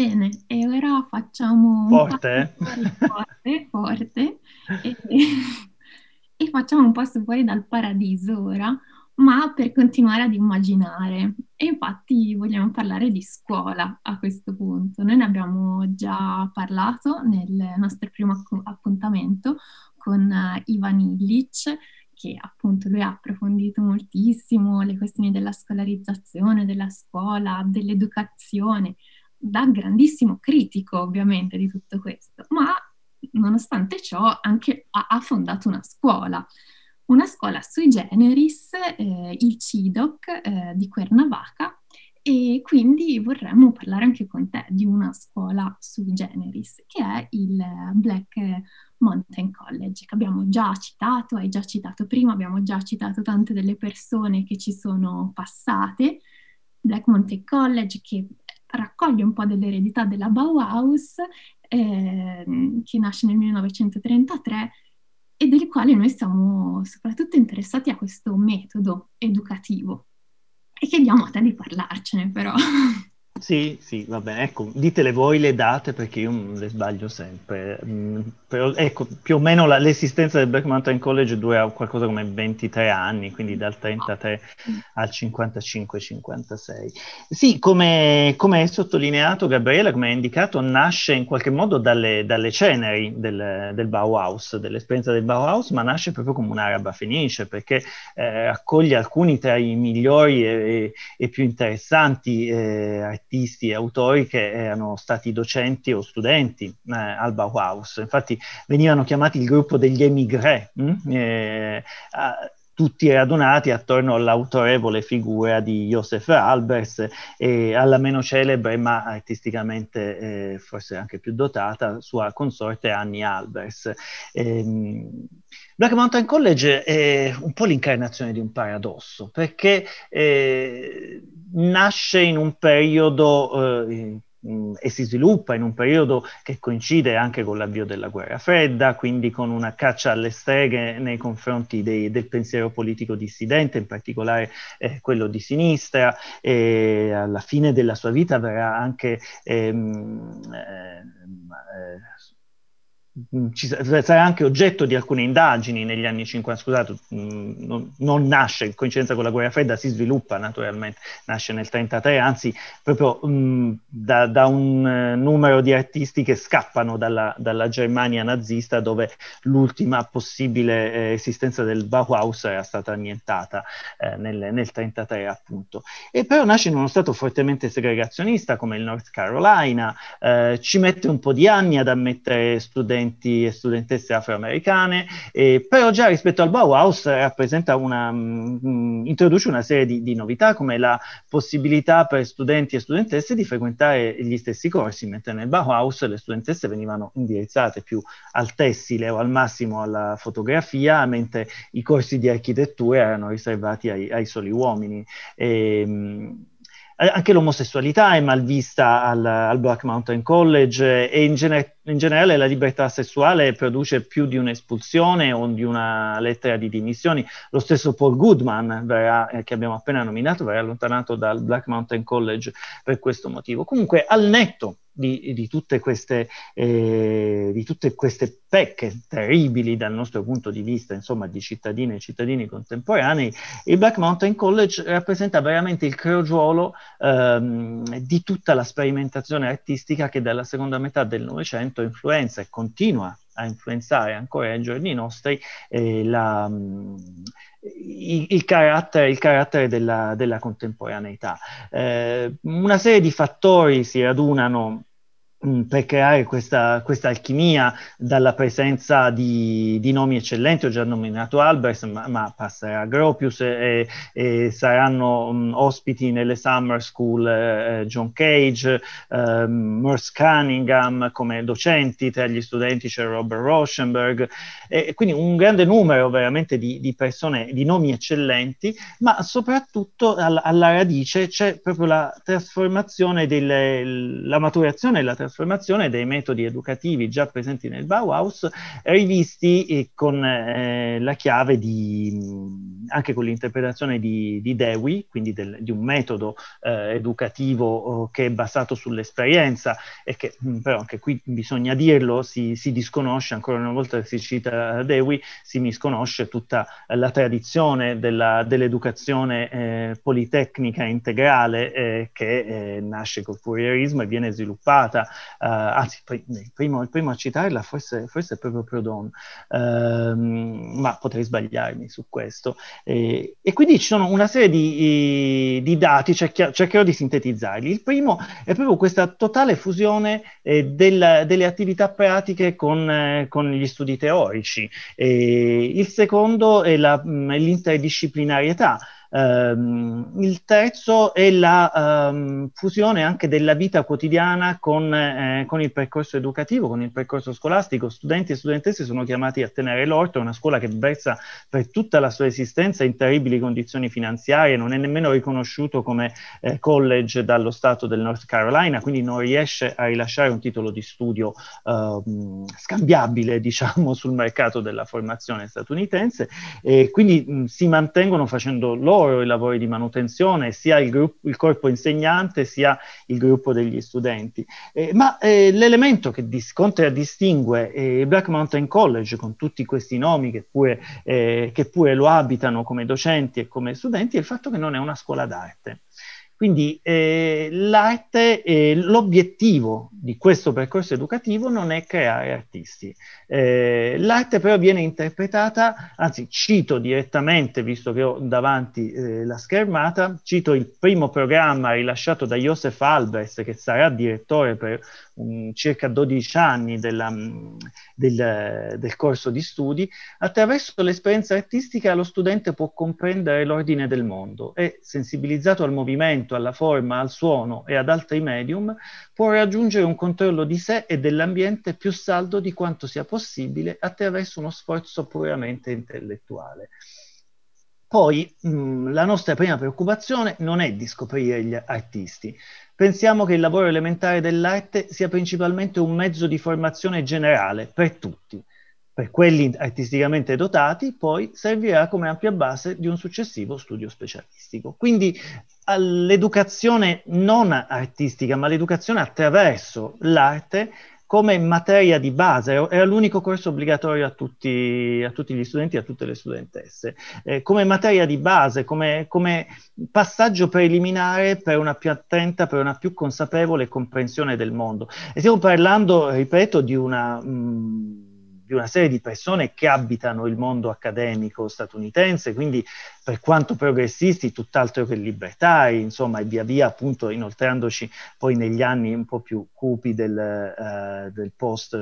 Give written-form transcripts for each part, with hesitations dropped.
Bene, e ora facciamo un Forte, passo eh? fuori forte, forte, e, e facciamo un passo fuori dal paradiso ora, ma per continuare ad immaginare. E infatti vogliamo parlare di scuola a questo punto. Noi ne abbiamo già parlato nel nostro primo appuntamento con Ivan Illich, che appunto lui ha approfondito moltissimo le questioni della scolarizzazione, della scuola, dell'educazione da grandissimo critico ovviamente di tutto questo, ma nonostante ciò anche ha fondato una scuola sui generis, il CIDOC di Cuernavaca, e quindi vorremmo parlare anche con te di una scuola sui generis, che è il Black Mountain College, che abbiamo già citato, hai già citato prima, abbiamo già citato tante delle persone che ci sono passate. Black Mountain College che raccoglie un po' dell'eredità della Bauhaus, che nasce nel 1933 e del quale noi siamo soprattutto interessati a questo metodo educativo. E chiediamo a te di parlarcene, però. Sì, sì, va bene. Ecco, ditele voi le date perché io le sbaglio sempre. Però, ecco, più o meno l'esistenza del Black Mountain College dura qualcosa come 23 anni, quindi dal 33 al 55-56. Sì, come hai sottolineato, Gabriele, come hai indicato, nasce in qualche modo dalle ceneri del Bauhaus, dell'esperienza del Bauhaus, ma nasce proprio come un'araba fenice, perché raccoglie alcuni tra i migliori e più interessanti artisti e autori che erano stati docenti o studenti al Bauhaus. Infatti venivano chiamati il gruppo degli émigrés, tutti radunati attorno all'autorevole figura di Joseph Albers e alla meno celebre, ma artisticamente forse anche più dotata, sua consorte Annie Albers. Black Mountain College è un po' l'incarnazione di un paradosso, perché nasce in un periodo e si sviluppa in un periodo che coincide anche con l'avvio della guerra fredda, quindi con una caccia alle streghe nei confronti del pensiero politico dissidente, in particolare quello di sinistra, e alla fine della sua vita verrà anche sarà anche oggetto di alcune indagini negli anni 50, scusate, non nasce in coincidenza con la guerra fredda, si sviluppa naturalmente, nasce nel 1933, anzi proprio da un numero di artisti che scappano dalla Germania nazista, dove l'ultima possibile esistenza del Bauhaus era stata annientata nel 1933 appunto. E però nasce in uno stato fortemente segregazionista come il North Carolina, ci mette un po' di anni ad ammettere studenti e studentesse afroamericane, però già rispetto al Bauhaus rappresenta introduce una serie di novità come la possibilità per studenti e studentesse di frequentare gli stessi corsi, mentre nel Bauhaus le studentesse venivano indirizzate più al tessile o al massimo alla fotografia, mentre i corsi di architettura erano riservati ai soli uomini. Anche l'omosessualità è mal vista al Black Mountain College e in generale la libertà sessuale produce più di un'espulsione o di una lettera di dimissioni. Lo stesso Paul Goodman, che abbiamo appena nominato, verrà allontanato dal Black Mountain College per questo motivo. Comunque, al netto di tutte queste pecche terribili dal nostro punto di vista, insomma, di cittadine e cittadini contemporanei, il Black Mountain College rappresenta veramente il crogiuolo di tutta la sperimentazione artistica che dalla seconda metà del Novecento influenza e continua a influenzare ancora ai giorni nostri il carattere della contemporaneità. Una serie di fattori si radunano per creare questa alchimia dalla presenza di nomi eccellenti. Ho già nominato Albers, ma passerà Gropius e saranno ospiti nelle Summer School John Cage, Merce Cunningham come docenti, tra gli studenti c'è Robert Rauschenberg, e quindi un grande numero veramente di persone, di nomi eccellenti, ma soprattutto alla radice c'è proprio la trasformazione, la maturazione e la trasformazione trasformazione, dei metodi educativi già presenti nel Bauhaus, rivisti con la chiave anche con l'interpretazione di Dewey, quindi di un metodo educativo che è basato sull'esperienza e che però anche qui bisogna dirlo, si disconosce, ancora una volta che si cita Dewey, si misconosce tutta la tradizione dell'educazione politecnica integrale che nasce col Fourierismo e viene sviluppata, anzi il primo a citarla forse è proprio Proudhon, ma potrei sbagliarmi su questo. E quindi ci sono una serie di dati, cercherò di sintetizzarli. Il primo è proprio questa totale fusione delle attività pratiche con gli studi teorici. Il secondo è l'interdisciplinarietà. Il terzo è la fusione anche della vita quotidiana con il percorso educativo, con il percorso scolastico. Studenti e studentesse sono chiamati a tenere l'orto, è una scuola che versa per tutta la sua esistenza in terribili condizioni finanziarie, non è nemmeno riconosciuto come college dallo Stato del North Carolina, quindi non riesce a rilasciare un titolo di studio scambiabile, diciamo, sul mercato della formazione statunitense, e quindi si mantengono facendo loro i lavori di manutenzione, sia il corpo insegnante, sia il gruppo degli studenti. Ma l'elemento che contraddistingue il Black Mountain College, con tutti questi nomi che pure lo abitano come docenti e come studenti, è il fatto che non è una scuola d'arte. Quindi l'arte, l'obiettivo di questo percorso educativo non è creare artisti. L'arte però viene interpretata, anzi cito direttamente, visto che ho davanti la schermata, cito il primo programma rilasciato da Joseph Albers, che sarà direttore per circa 12 anni del corso di studi. Attraverso l'esperienza artistica lo studente può comprendere l'ordine del mondo e, sensibilizzato al movimento, alla forma, al suono e ad altri medium, può raggiungere un controllo di sé e dell'ambiente più saldo di quanto sia possibile attraverso uno sforzo puramente intellettuale. Poi la nostra prima preoccupazione non è di scoprire gli artisti. Pensiamo che il lavoro elementare dell'arte sia principalmente un mezzo di formazione generale per tutti. Per quelli artisticamente dotati, poi servirà come ampia base di un successivo studio specialistico. Quindi all'educazione non artistica, ma l'educazione attraverso l'arte come materia di base, era l'unico corso obbligatorio a tutti gli studenti e a tutte le studentesse, come materia di base, come passaggio preliminare per una più attenta, per una più consapevole comprensione del mondo. E stiamo parlando, ripeto, di una serie di persone che abitano il mondo accademico statunitense, quindi per quanto progressisti, tutt'altro che libertari, insomma, e via via appunto inoltrandoci poi negli anni un po' più cupi del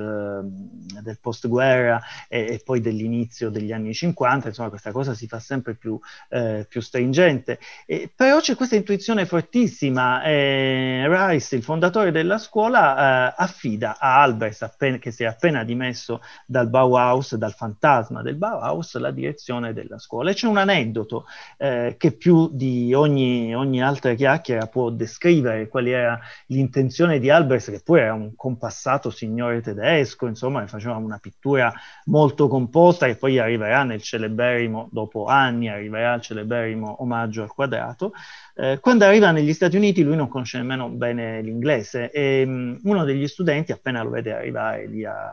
post-guerra e poi dell'inizio degli anni 50, insomma questa cosa si fa sempre più stringente. Però c'è questa intuizione fortissima, Rice, il fondatore della scuola, affida a Albers, che si è appena dimesso dal Bauhaus, dal fantasma del Bauhaus, la direzione della scuola. E c'è un aneddoto che più di ogni altra chiacchiera può descrivere quali era l'intenzione di Albers, che pure era un compassato signore tedesco, insomma, faceva una pittura molto composta, che poi arriverà nel celeberrimo, dopo anni, arriverà al celeberrimo Omaggio al quadrato. Quando arriva negli Stati Uniti lui non conosce nemmeno bene l'inglese e uno degli studenti, appena lo vede arrivare lì a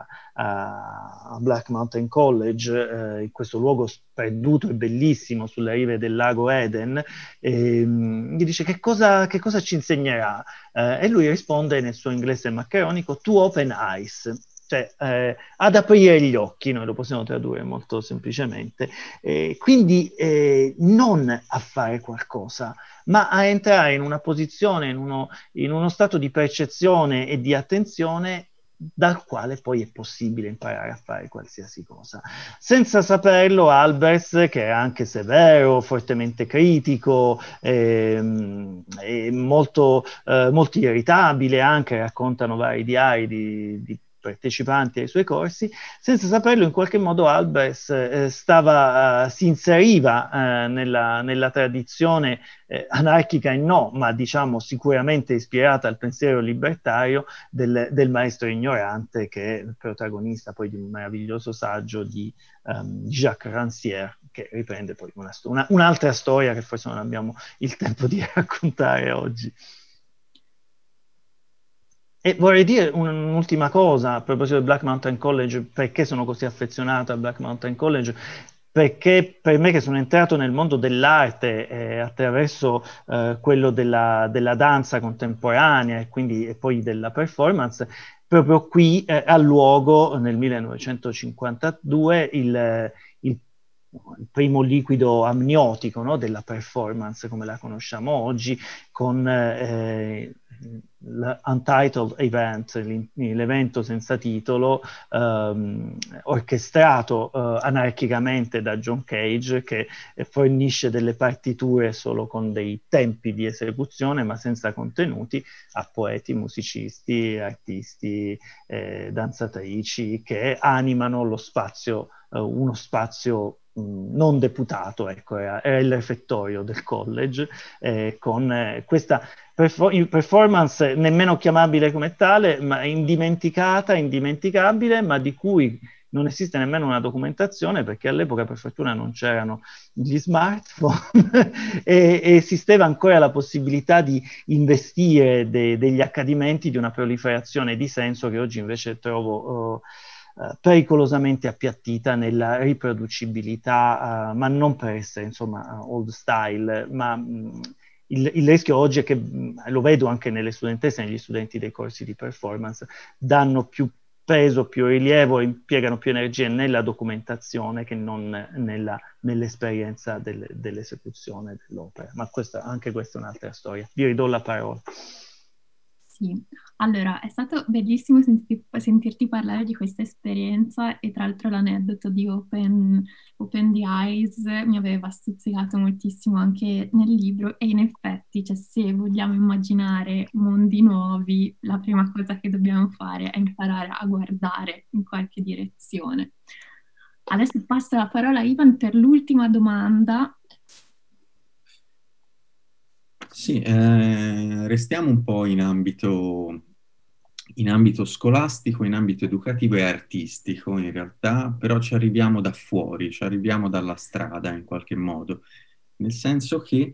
Black Mountain College, in questo luogo sperduto e bellissimo sulle rive del lago Eden, gli dice che cosa ci insegnerà? E lui risponde nel suo inglese maccheronico: to open eyes. Cioè ad aprire gli occhi, noi lo possiamo tradurre molto semplicemente, quindi non a fare qualcosa, ma a entrare in una posizione, in uno stato di percezione e di attenzione dal quale poi è possibile imparare a fare qualsiasi cosa. Senza saperlo, Albers, che è anche severo, fortemente critico, molto irritabile, anche raccontano vari diari di partecipanti ai suoi corsi. Senza saperlo, in qualche modo Albers si inseriva nella tradizione anarchica e no, ma diciamo sicuramente ispirata al pensiero libertario del maestro ignorante, che è il protagonista poi di un meraviglioso saggio di Jacques Rancière, che riprende poi un'altra storia che forse non abbiamo il tempo di raccontare oggi. E vorrei dire un'ultima cosa a proposito del Black Mountain College, perché sono così affezionato al Black Mountain College, perché per me che sono entrato nel mondo dell'arte attraverso quello della danza contemporanea e poi della performance, proprio qui ha luogo nel 1952 il primo liquido amniotico, no, della performance come la conosciamo oggi, con l'Untitled Event, l'evento senza titolo, orchestrato anarchicamente da John Cage, che fornisce delle partiture solo con dei tempi di esecuzione, ma senza contenuti, a poeti, musicisti, artisti, danzatrici, che animano lo spazio, uno spazio non deputato, ecco, era il refettorio del college, con questa performance nemmeno chiamabile come tale, ma indimenticata, indimenticabile, ma di cui non esiste nemmeno una documentazione, perché all'epoca per fortuna non c'erano gli smartphone e esisteva ancora la possibilità di investire degli accadimenti di una proliferazione di senso che oggi invece trovo pericolosamente appiattita nella riproducibilità, ma non per essere insomma old style, ma il rischio oggi è che, lo vedo anche nelle studentesse e negli studenti dei corsi di performance, danno più peso, più rilievo, impiegano più energie nella documentazione che non nell'esperienza dell'esecuzione dell'opera. Ma anche questa è un'altra storia. Vi ridò la parola. Sì, allora è stato bellissimo sentirti parlare di questa esperienza e tra l'altro l'aneddoto di Open the Eyes mi aveva stuzzicato moltissimo anche nel libro e in effetti, cioè, se vogliamo immaginare mondi nuovi, la prima cosa che dobbiamo fare è imparare a guardare in qualche direzione. Adesso passo la parola a Ivan per l'ultima domanda. Sì, restiamo un po' in ambito scolastico, in ambito educativo e artistico in realtà, però ci arriviamo da fuori, ci arriviamo dalla strada in qualche modo, nel senso che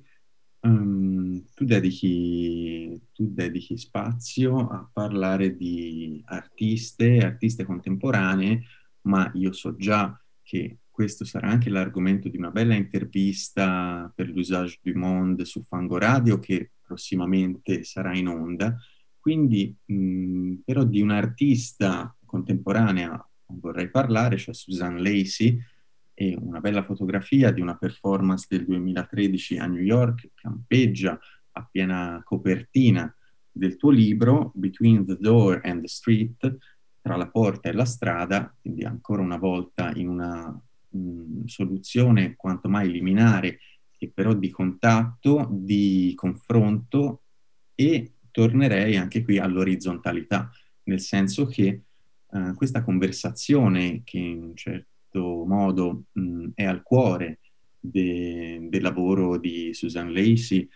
tu dedichi spazio a parlare di artiste contemporanee, ma io so già che questo sarà anche l'argomento di una bella intervista per l'Usage du Monde su Fango Radio che prossimamente sarà in onda. Quindi, però di un'artista contemporanea vorrei parlare, cioè Suzanne Lacy, e una bella fotografia di una performance del 2013 a New York, campeggia a piena copertina del tuo libro, Between the Door and the Street, tra la porta e la strada, quindi ancora una volta in una soluzione quanto mai liminare, che però di contatto, di confronto e tornerei anche qui all'orizzontalità, nel senso che questa conversazione che in un certo modo è al cuore del lavoro di Suzanne Lacy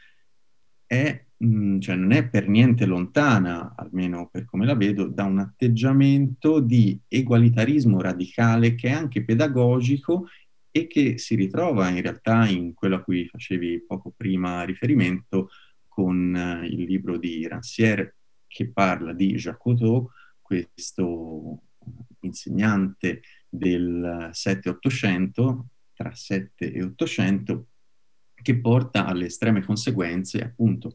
cioè non è per niente lontana, almeno per come la vedo, da un atteggiamento di egualitarismo radicale che è anche pedagogico e che si ritrova in realtà in quello a cui facevi poco prima riferimento con il libro di Rancière che parla di Jacques Cousteau, questo insegnante del 7-800, tra 7 e 800, che porta alle estreme conseguenze, appunto,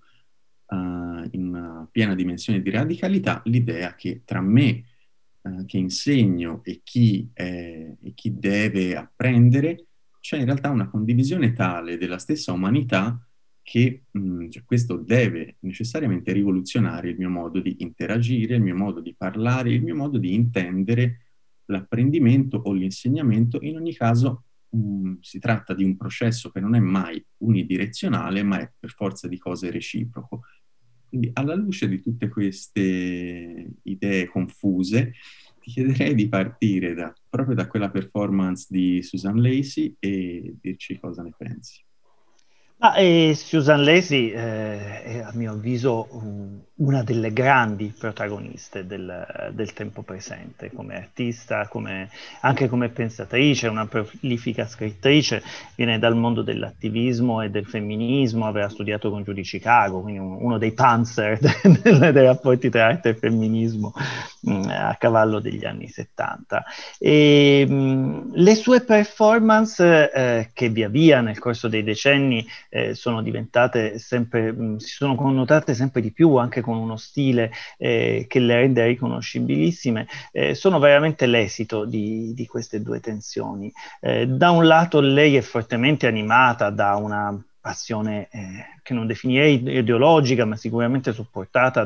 in una piena dimensione di radicalità, l'idea che tra me, che insegno, e chi deve apprendere, c'è in realtà una condivisione tale della stessa umanità che cioè, questo deve necessariamente rivoluzionare il mio modo di interagire, il mio modo di parlare, il mio modo di intendere l'apprendimento o l'insegnamento. In ogni caso si tratta di un processo che non è mai unidirezionale, ma è per forza di cose reciproco. Quindi alla luce di tutte queste idee confuse, ti chiederei di partire proprio da quella performance di Susan Lacey e dirci cosa ne pensi. Susan Lacey è a mio avviso una delle grandi protagoniste del tempo presente, come artista, anche come pensatrice, una prolifica scrittrice, viene dal mondo dell'attivismo e del femminismo, aveva studiato con Judy Chicago, quindi uno dei panzer dei rapporti tra arte e femminismo a cavallo degli anni 70. Le sue performance che via via nel corso dei decenni sono diventate si sono connotate sempre di più anche con uno stile che le rende riconoscibilissime, sono veramente l'esito di queste due tensioni. Da un lato lei è fortemente animata da una passione che non definirei ideologica, ma sicuramente supportata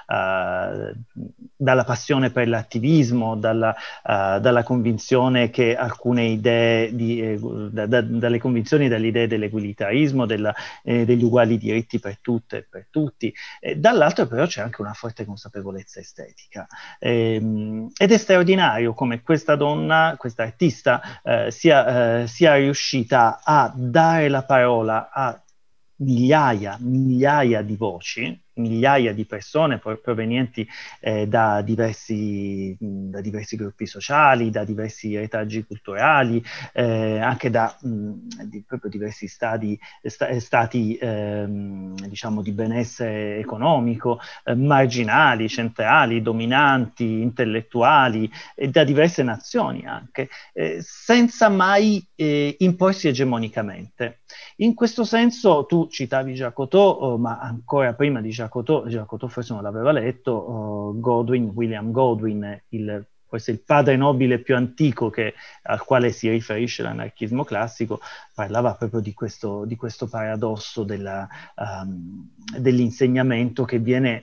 dalla passione per l'attivismo, dalla convinzione che alcune idee, dalle convinzioni e dalle idee dell'egualitarismo, degli uguali diritti per tutte e per tutti. Dall'altro però c'è anche una forte consapevolezza estetica. Ed è straordinario come questa donna, questa artista, sia riuscita a dare la parola a migliaia di voci, migliaia di persone provenienti da diversi gruppi sociali, da diversi retaggi culturali, anche da proprio diversi stati diciamo di benessere economico, marginali, centrali, dominanti, intellettuali, da diverse nazioni anche, senza mai imporsi egemonicamente. In questo senso tu citavi Jacotot, ma ancora prima di Jacotot forse non l'aveva letto, William Godwin, forse il padre nobile più antico al quale si riferisce l'anarchismo classico, parlava proprio di questo paradosso dell'insegnamento che viene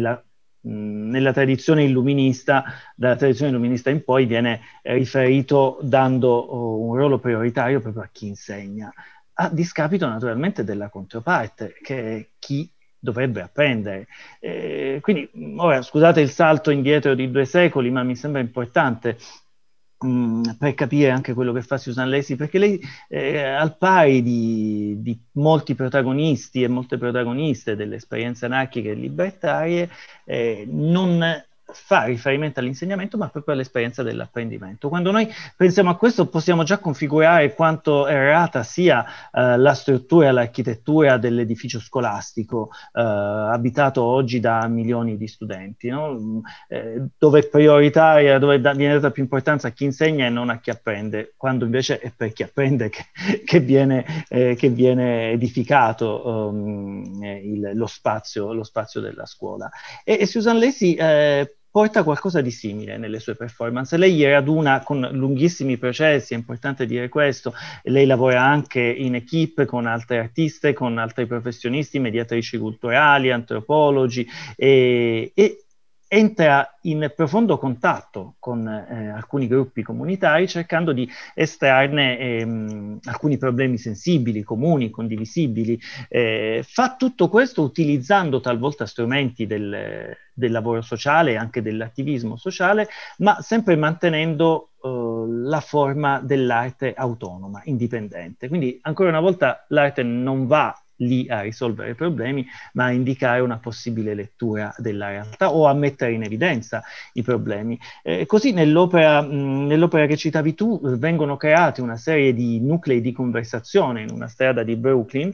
nella tradizione illuminista, dalla tradizione illuminista in poi viene riferito dando un ruolo prioritario proprio a chi insegna, a discapito naturalmente della controparte, che è chi dovrebbe apprendere. Quindi, ora, scusate il salto indietro di 2 secoli, ma mi sembra importante per capire anche quello che fa Susan Lacey, perché lei, al pari di molti protagonisti e molte protagoniste delle esperienze anarchiche e libertarie, non fa riferimento all'insegnamento, ma proprio all'esperienza dell'apprendimento. Quando noi pensiamo a questo, possiamo già configurare quanto errata sia la struttura e l'architettura dell'edificio scolastico, abitato oggi da milioni di studenti, no? Dove è prioritaria, dove viene data più importanza a chi insegna e non a chi apprende, quando invece è per chi apprende che viene edificato lo spazio della scuola. E Susan Lacey porta qualcosa di simile nelle sue performance. Lei era raduna con lunghissimi processi, è importante dire questo. Lei lavora anche in equipe con altre artiste, con altri professionisti, mediatrici culturali, antropologi, e entra in profondo contatto con alcuni gruppi comunitari, cercando di estrarne alcuni problemi sensibili, comuni, condivisibili. Fa tutto questo utilizzando talvolta strumenti del lavoro sociale e anche dell'attivismo sociale, ma sempre mantenendo la forma dell'arte autonoma, indipendente. Quindi, ancora una volta, l'arte non va lì a risolvere problemi, ma a indicare una possibile lettura della realtà o a mettere in evidenza i problemi. Così nell'opera che citavi tu vengono creati una serie di nuclei di conversazione in una strada di Brooklyn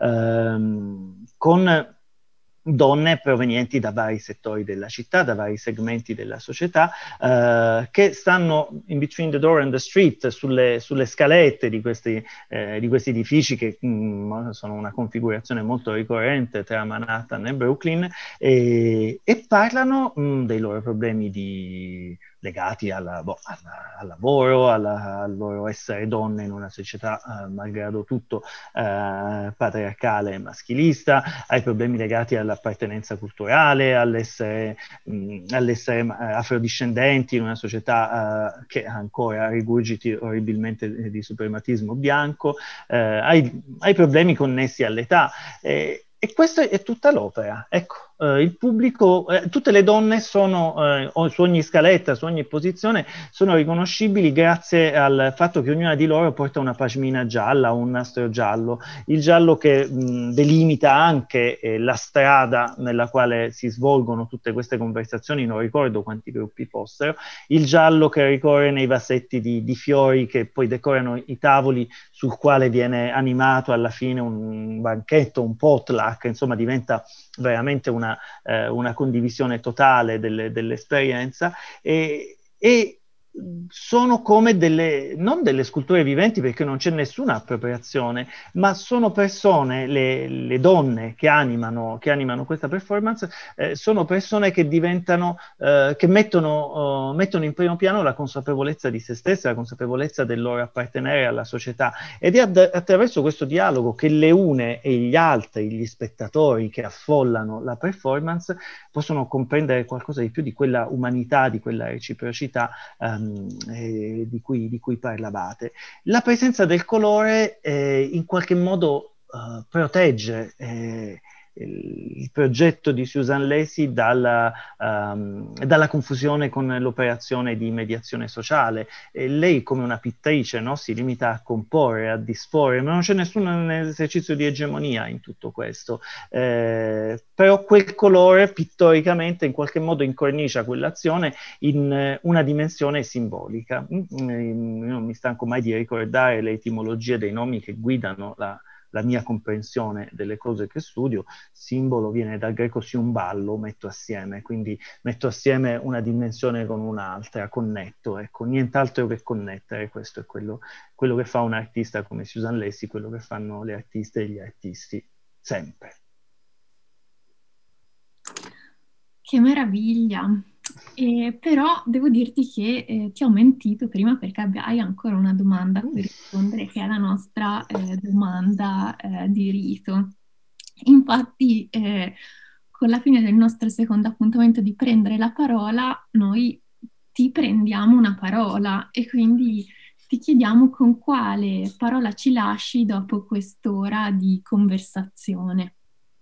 con donne provenienti da vari settori della città, da vari segmenti della società, che stanno in between the door and the street, sulle scalette di questi edifici che sono una configurazione molto ricorrente tra Manhattan e Brooklyn, e parlano dei loro problemi legati al lavoro, al loro essere donne in una società malgrado tutto patriarcale e maschilista, ai problemi legati all'appartenenza culturale, all'essere afrodiscendenti in una società che ancora rigurgiti orribilmente di suprematismo bianco, ai problemi connessi all'età. E questa è tutta l'opera. Ecco, il pubblico, tutte le donne sono, su ogni scaletta, su ogni posizione, sono riconoscibili grazie al fatto che ognuna di loro porta una pashmina gialla o un nastro giallo, il giallo che delimita anche la strada nella quale si svolgono tutte queste conversazioni, non ricordo quanti gruppi fossero, il giallo che ricorre nei vasetti di fiori che poi decorano i tavoli, sul quale viene animato alla fine un banchetto, un potluck, insomma diventa veramente una condivisione totale dell'esperienza e sono come non delle sculture viventi perché non c'è nessuna appropriazione, ma sono persone, le donne che animano questa performance, sono persone che diventano, che mettono in primo piano la consapevolezza di se stesse, la consapevolezza del loro appartenere alla società, ed è attraverso questo dialogo che le une e gli altri, gli spettatori che affollano la performance, possono comprendere qualcosa di più di quella umanità, di quella reciprocità di cui parlavate. La presenza del colore in qualche modo protegge il progetto di Susan Lacy dalla confusione con l'operazione di mediazione sociale. Lei, come una pittrice, no, si limita a comporre, a disporre, ma non c'è nessun esercizio di egemonia in tutto questo. Però quel colore pittoricamente in qualche modo incornicia quell'azione in una dimensione simbolica. Io non mi stanco mai di ricordare le etimologie dei nomi che guidano la mia comprensione delle cose che studio. Simbolo viene dal greco siumballo, metto assieme, quindi metto assieme una dimensione con un'altra, connetto, ecco, nient'altro che connettere, questo è quello che fa un artista come Susan Lacy, quello che fanno le artiste e gli artisti, sempre. Che meraviglia! Però devo dirti che ti ho mentito prima perché hai ancora una domanda per rispondere, che è la nostra domanda di rito. Infatti, con la fine del nostro secondo appuntamento di prendere la parola, noi ti prendiamo una parola e quindi ti chiediamo con quale parola ci lasci dopo quest'ora di conversazione.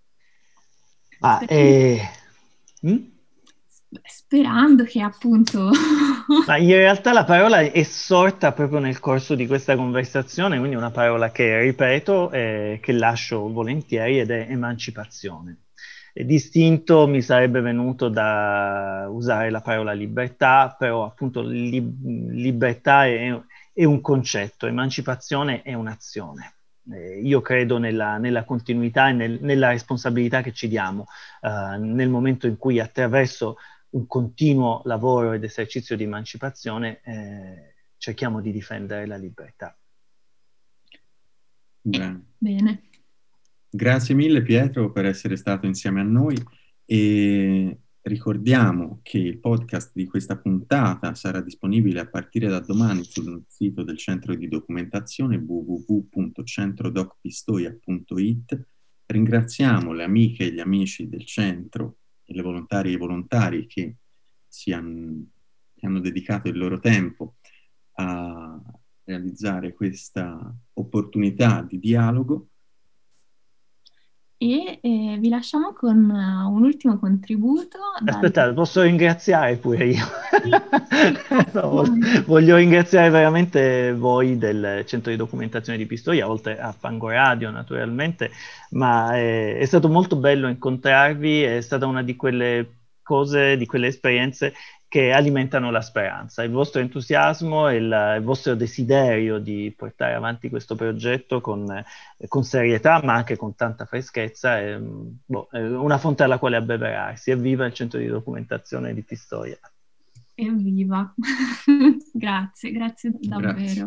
Sperando che appunto... Ma in realtà la parola è sorta proprio nel corso di questa conversazione, quindi una parola che ripeto, che lascio volentieri, ed è emancipazione. Distinto mi sarebbe venuto da usare la parola libertà, però appunto libertà è un concetto, emancipazione è un'azione. Io credo nella continuità e nella responsabilità che ci diamo nel momento in cui attraverso un continuo lavoro ed esercizio di emancipazione cerchiamo di difendere la libertà. Bene. Grazie mille Pietro per essere stato insieme a noi e ricordiamo che il podcast di questa puntata sarà disponibile a partire da domani sul sito del centro di documentazione www.centrodocpistoia.it. Ringraziamo le amiche e gli amici del centro e le volontarie e i volontari che hanno dedicato il loro tempo a realizzare questa opportunità di dialogo. E vi lasciamo con un ultimo contributo. Aspettate, posso ringraziare pure io? No, voglio ringraziare veramente voi del Centro di Documentazione di Pistoia, oltre a Fangoradio naturalmente, ma è stato molto bello incontrarvi, è stata una di quelle cose, di quelle esperienze che alimentano la speranza. Il vostro entusiasmo e il vostro desiderio di portare avanti questo progetto con serietà, ma anche con tanta freschezza, è una fonte alla quale abbeverarsi. Evviva il Centro di Documentazione di Pistoia! Evviva! Grazie davvero. Grazie.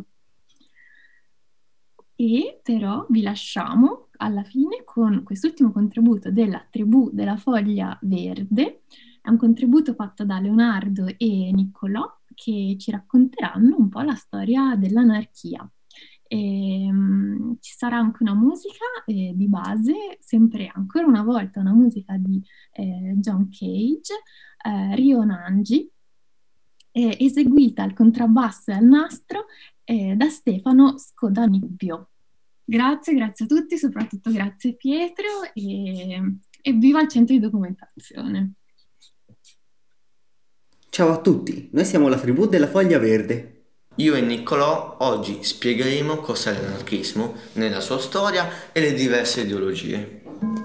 E però vi lasciamo alla fine con quest'ultimo contributo della Tribù della Foglia Verde. È un contributo fatto da Leonardo e Niccolò che ci racconteranno un po' la storia dell'anarchia. Ci sarà anche una musica di base, sempre ancora una volta una musica di John Cage, Rio Nanji, eseguita al contrabbasso e al nastro da Stefano Scodanibbio. Grazie a tutti, soprattutto grazie Pietro e Evviva il centro di documentazione! Ciao a tutti, noi siamo la tribù della Foglia Verde. Io e Niccolò oggi spiegheremo cos'è l'anarchismo nella sua storia e le diverse ideologie.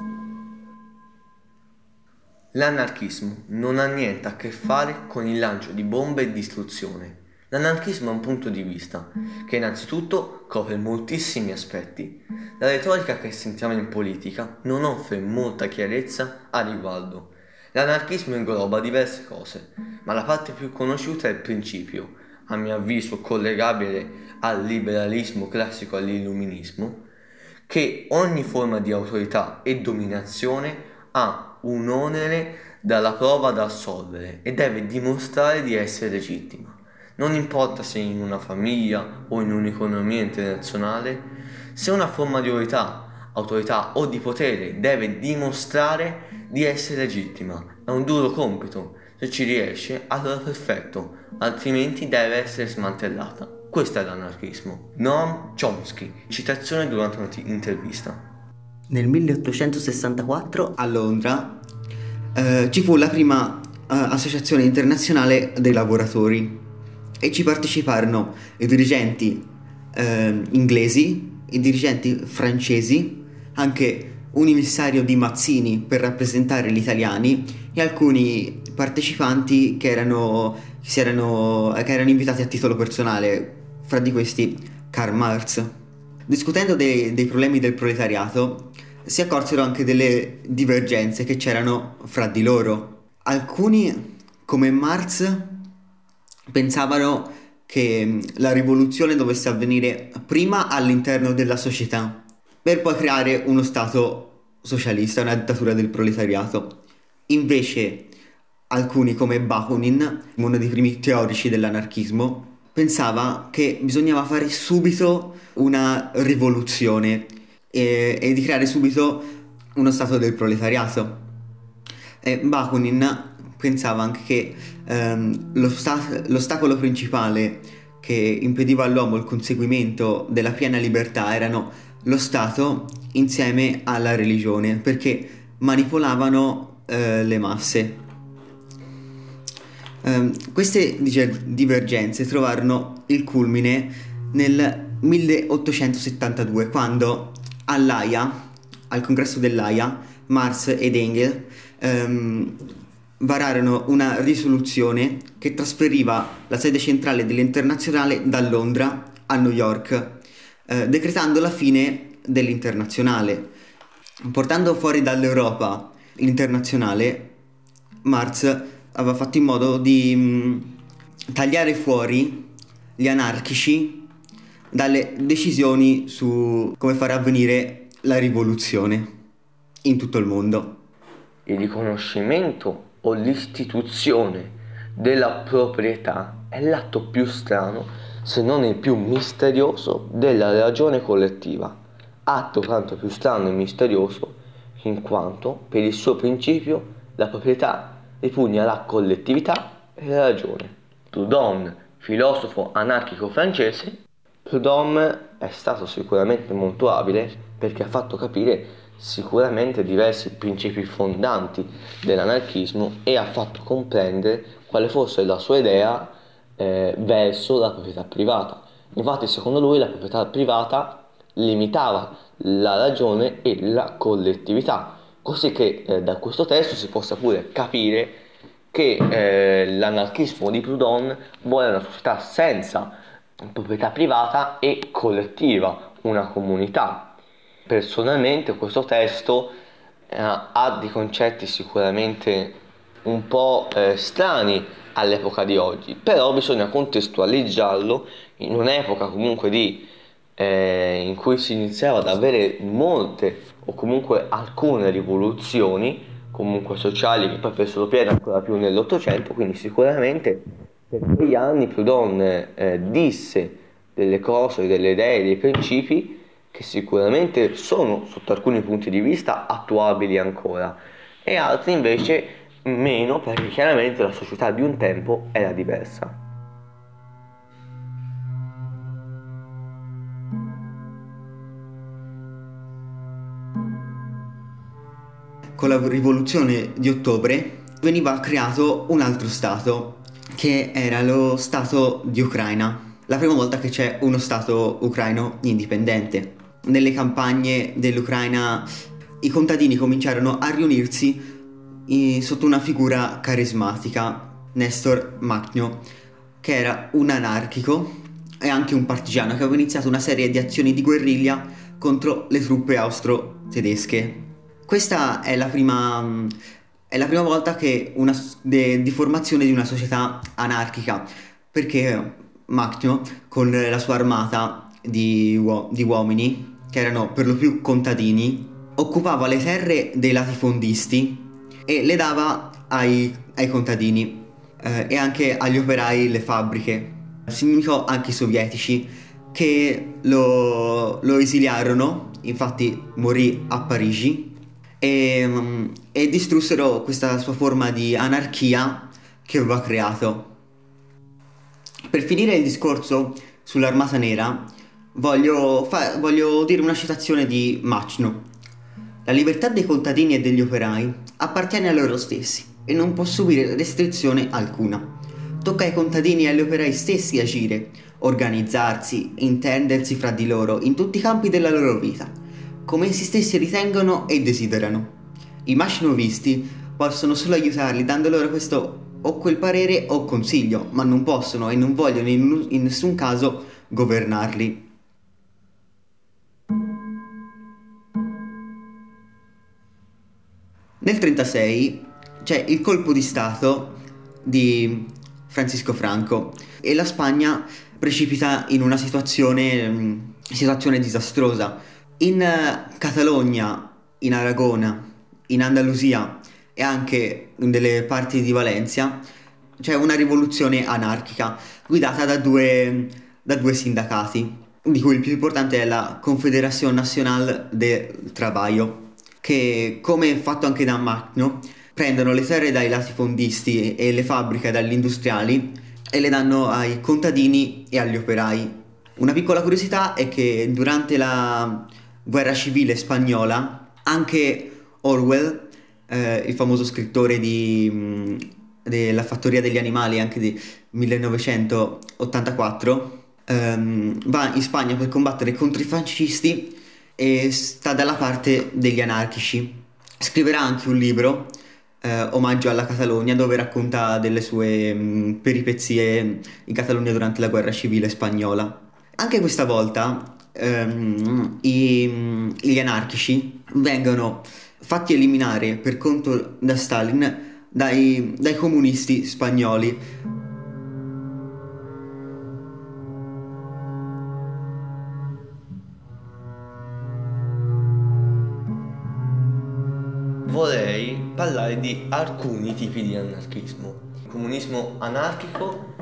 L'anarchismo non ha niente a che fare con il lancio di bombe e distruzione. L'anarchismo è un punto di vista che innanzitutto copre moltissimi aspetti. La retorica che sentiamo in politica non offre molta chiarezza a riguardo. L'anarchismo ingloba diverse cose, ma la parte più conosciuta è il principio, a mio avviso collegabile al liberalismo classico e all'illuminismo, che ogni forma di autorità e dominazione ha un onere dalla prova da assolvere e deve dimostrare di essere legittima. Non importa se in una famiglia o in un'economia internazionale, se una forma di autorità o di potere deve dimostrare di essere legittima. È un duro compito. Se ci riesce, allora perfetto, altrimenti deve essere smantellata. Questo è l'anarchismo. Noam Chomsky, citazione durante un'intervista. Nel 1864 a Londra ci fu la prima associazione internazionale dei lavoratori e ci parteciparono i dirigenti inglesi, i dirigenti francesi, anche un emissario di Mazzini per rappresentare gli italiani e alcuni partecipanti che erano invitati a titolo personale, fra di questi Karl Marx. Discutendo dei problemi del proletariato, si accorsero anche delle divergenze che c'erano fra di loro. Alcuni, come Marx, pensavano che la rivoluzione dovesse avvenire prima all'interno della società, per poi creare uno stato socialista, una dittatura del proletariato. Invece, alcuni, come Bakunin, uno dei primi teorici dell'anarchismo, pensava che bisognava fare subito una rivoluzione e di creare subito uno stato del proletariato. E Bakunin pensava anche che l'ostacolo principale che impediva all'uomo il conseguimento della piena libertà erano lo Stato insieme alla religione, perché manipolavano le masse. Queste divergenze trovarono il culmine nel 1872, quando all'Aia, al congresso dell'Aia, Marx ed Engels vararono una risoluzione che trasferiva la sede centrale dell'Internazionale da Londra a New York, decretando la fine dell'Internazionale. Portando fuori dall'Europa l'Internazionale, Marx aveva fatto in modo di tagliare fuori gli anarchici dalle decisioni su come far avvenire la rivoluzione in tutto il mondo. Il riconoscimento o l'istituzione della proprietà è l'atto più strano, se non il più misterioso, della ragione collettiva. Atto tanto più strano e misterioso in quanto, per il suo principio, la proprietà ripugna la collettività e la ragione. Proudhon, filosofo anarchico francese, Proudhon è stato sicuramente molto abile perché ha fatto capire sicuramente diversi principi fondanti dell'anarchismo e ha fatto comprendere quale fosse la sua idea verso la proprietà privata. Infatti, secondo lui, la proprietà privata limitava la ragione e la collettività, così che da questo testo si possa pure capire che l'anarchismo di Proudhon vuole una società senza proprietà privata e collettiva, una comunità. Personalmente questo testo ha dei concetti sicuramente un po' strani all'epoca di oggi, però bisogna contestualizzarlo in un'epoca comunque in cui si iniziava ad avere molte o comunque alcune rivoluzioni comunque sociali che poi fecero piede ancora più nell'Ottocento, quindi sicuramente per quegli anni Proudhon disse delle cose, delle idee, dei principi che sicuramente sono sotto alcuni punti di vista attuabili ancora e altri invece meno, perché chiaramente la società di un tempo era diversa. con la rivoluzione di ottobre veniva creato un altro stato, che era lo stato di Ucraina. La prima volta che c'è uno stato ucraino indipendente. Nelle campagne dell'Ucraina i contadini cominciarono a riunirsi sotto una figura carismatica, Nestor Makhno, che era un anarchico e anche un partigiano che aveva iniziato una serie di azioni di guerriglia contro le truppe austro-tedesche. Questa è la prima volta che di formazione di una società anarchica, perché Makhno, con la sua armata di uomini, che erano per lo più contadini, occupava le terre dei latifondisti e le dava ai contadini e anche agli operai le fabbriche. Si inimicò anche i sovietici, che lo esiliarono, infatti morì a Parigi, e distrussero questa sua forma di anarchia che aveva creato. Per finire il discorso sull'Armata Nera, voglio dire una citazione di Makhno. La libertà dei contadini e degli operai appartiene a loro stessi e non può subire restrizione alcuna. Tocca ai contadini e agli operai stessi agire, organizzarsi, intendersi fra di loro in tutti i campi della loro vita, come essi stessi ritengono e desiderano. I machnovisti possono solo aiutarli dando loro questo o quel parere o consiglio, ma non possono e non vogliono in nessun caso governarli. Nel 1936 c'è il colpo di stato di Francisco Franco e la Spagna precipita in una situazione disastrosa. In Catalogna, in Aragona, in Andalusia e anche in delle parti di Valencia c'è una rivoluzione anarchica guidata da due sindacati, di cui il più importante è la Confederación Nacional del Trabajo, che, come fatto anche da Makhno, prendono le terre dai latifondisti e le fabbriche dagli industriali e le danno ai contadini e agli operai. Una piccola curiosità è che durante la guerra civile spagnola anche Orwell, il famoso scrittore della Fattoria degli animali, anche di 1984, va in Spagna per combattere contro i fascisti e sta dalla parte degli anarchici. Scriverà anche un libro, Omaggio alla Catalogna, dove racconta delle sue peripezie in Catalogna durante la guerra civile spagnola. Anche questa volta gli anarchici vengono fatti eliminare per conto da Stalin dai comunisti spagnoli. Vorrei parlare di alcuni tipi di anarchismo. Il comunismo anarchico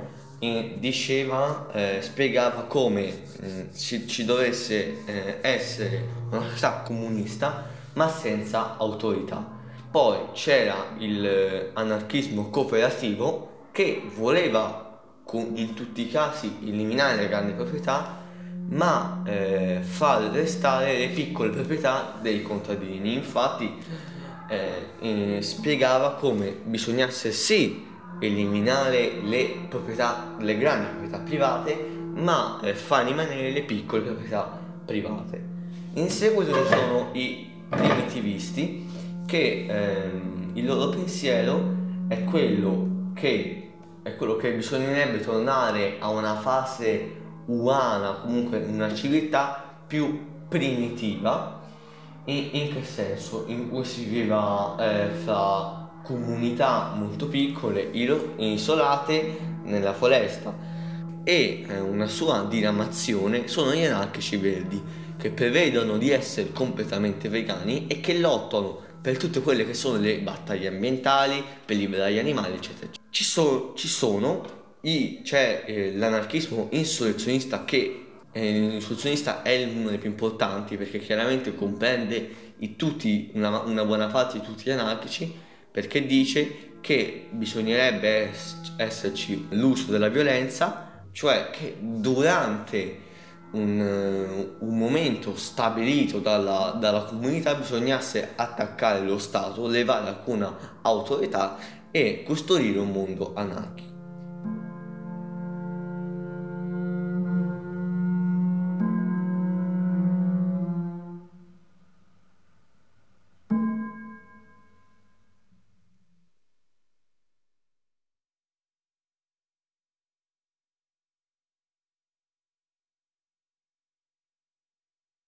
spiegava come ci dovesse essere una società comunista ma senza autorità. Poi c'era l'anarchismo cooperativo, che voleva in tutti i casi eliminare le grandi proprietà ma far restare le piccole proprietà dei contadini. Infatti spiegava come bisognasse sì eliminare le grandi proprietà private, ma far rimanere le piccole proprietà private. In seguito ci sono i primitivisti, che il loro pensiero è quello che bisognerebbe tornare a una fase umana, comunque una civiltà più primitiva. In che senso? In cui si viveva fra comunità molto piccole, isolate nella foresta, e una sua diramazione sono gli anarchici verdi, che prevedono di essere completamente vegani e che lottano per tutte quelle che sono le battaglie ambientali, per liberare gli animali, eccetera. C'è l'anarchismo insurrezionista, che l'insurrezionista è uno dei più importanti, perché chiaramente comprende una buona parte di tutti gli anarchici, perché dice che bisognerebbe esserci l'uso della violenza, cioè che durante un momento stabilito dalla comunità bisognasse attaccare lo Stato, levare alcuna autorità e costruire un mondo anarchico.